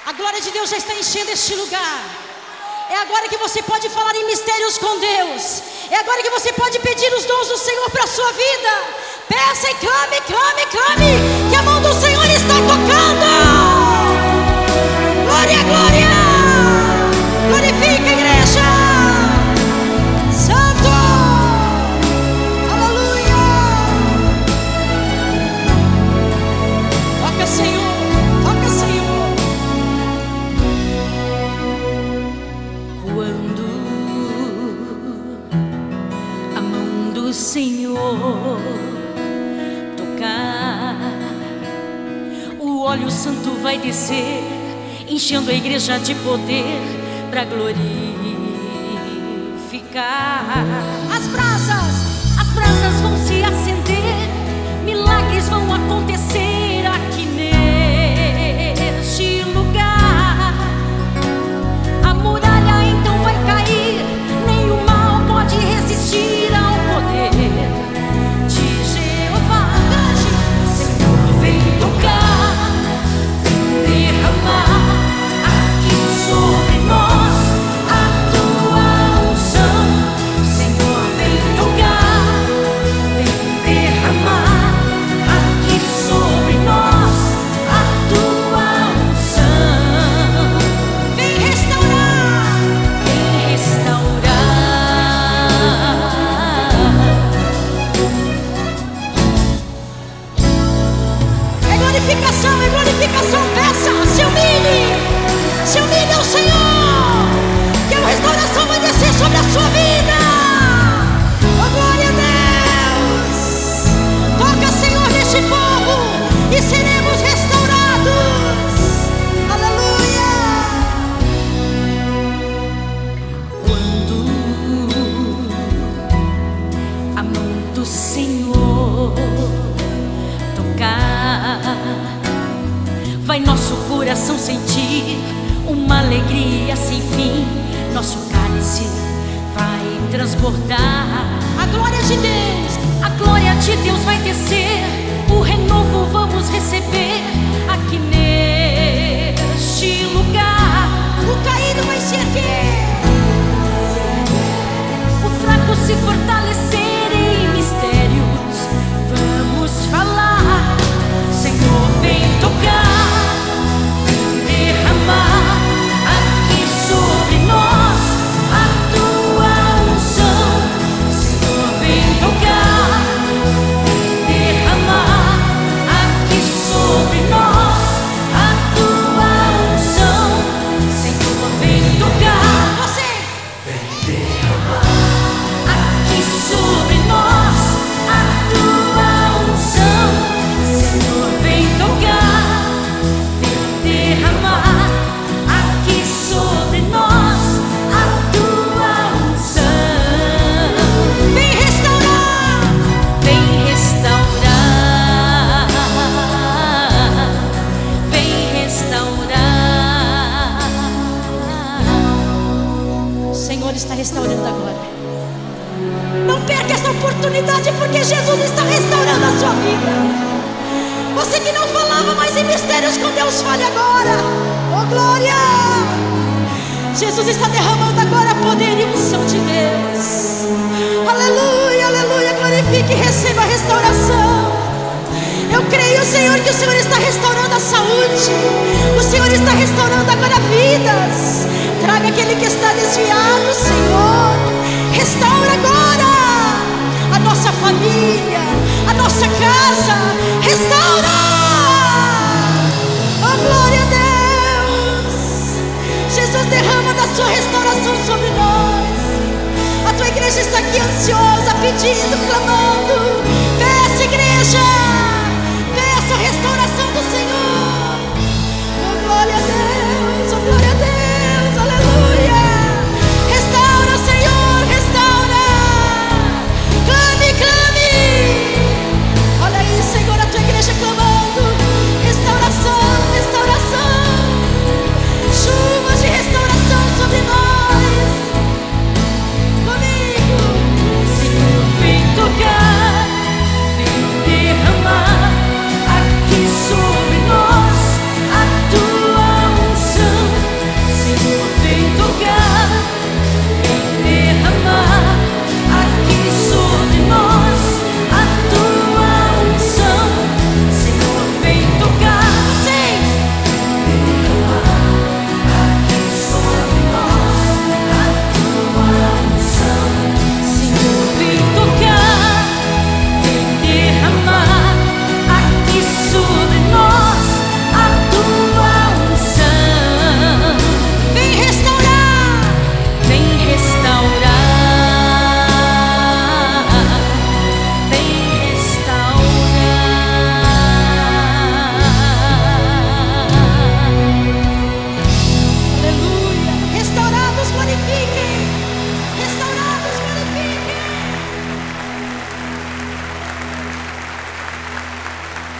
A glória de Deus já está enchendo este lugar. É agora que você pode falar em mistérios com Deus. É agora que você pode pedir os dons do Senhor para a sua vida. Peça e clame, clame, clame, que a mão do Senhor está tocando. Glória, glória. Glorifica a igreja. Santo. Aleluia. Toca, Senhor. Toca, Senhor. Quando a mão do Senhor tocar, o óleo santo vai descer, enchendo a igreja de poder para glorificar. As brasas vão se acender, milagres vão acontecer aqui neste lugar. A muralha então vai cair, nem o mal pode resistir ao poder de Jeová. Senhor, vem tocar, vem derramar aqui sobre nós a tua unção. Senhor, vem tocar, vem derramar aqui sobre nós a tua unção. Vem restaurar, vem restaurar. É glorificação, é glorificação. Peça, se humilhe ao Senhor, que a restauração vai descer sobre a sua vida. Oh, glória a Deus. Toca, Senhor, neste povo e seremos restaurados. Aleluia. Quando a mão do Senhor tocar, vai nosso coração sentir uma alegria sem fim. Nosso cálice vai transbordar. A glória de Deus. A glória de Deus vai descer, o renovo vamos receber aqui neste lugar. O caído vai se erguer. O fraco se fortalecer em mistérios vamos falar. Senhor, vem tocar, vem derramar aqui sobre nós a tua unção. Senhor, vem tocar, vem derramar aqui sobre nós a tua unção. Senhor, vem tocar, Você. vem derramar aqui sobre nós a tua unção. Senhor, vem tocar, vem derramar aqui sobre nós a tua unção. Vem restaurar. Vem restaurar, vem restaurar. O Senhor está restaurando agora. Não perca essa oportunidade, porque Jesus está restaurando a sua vida. Você que não falava mais em mistérios com Deus, fale agora. Oh, glória! Jesus está derramando agora poder e unção de Deus. Aleluia, aleluia. Glorifique e receba a restauração. Eu creio, Senhor, que o Senhor está restaurando a saúde. O Senhor está restaurando agora vidas. Traga aquele que está desviado, Senhor. Restaura agora a nossa família, a nossa casa. Restaura. Oh, glória a Deus. Jesus, derrama da sua restauração sobre nós. A tua igreja está aqui ansiosa, pedindo, clamando. Peça, igreja.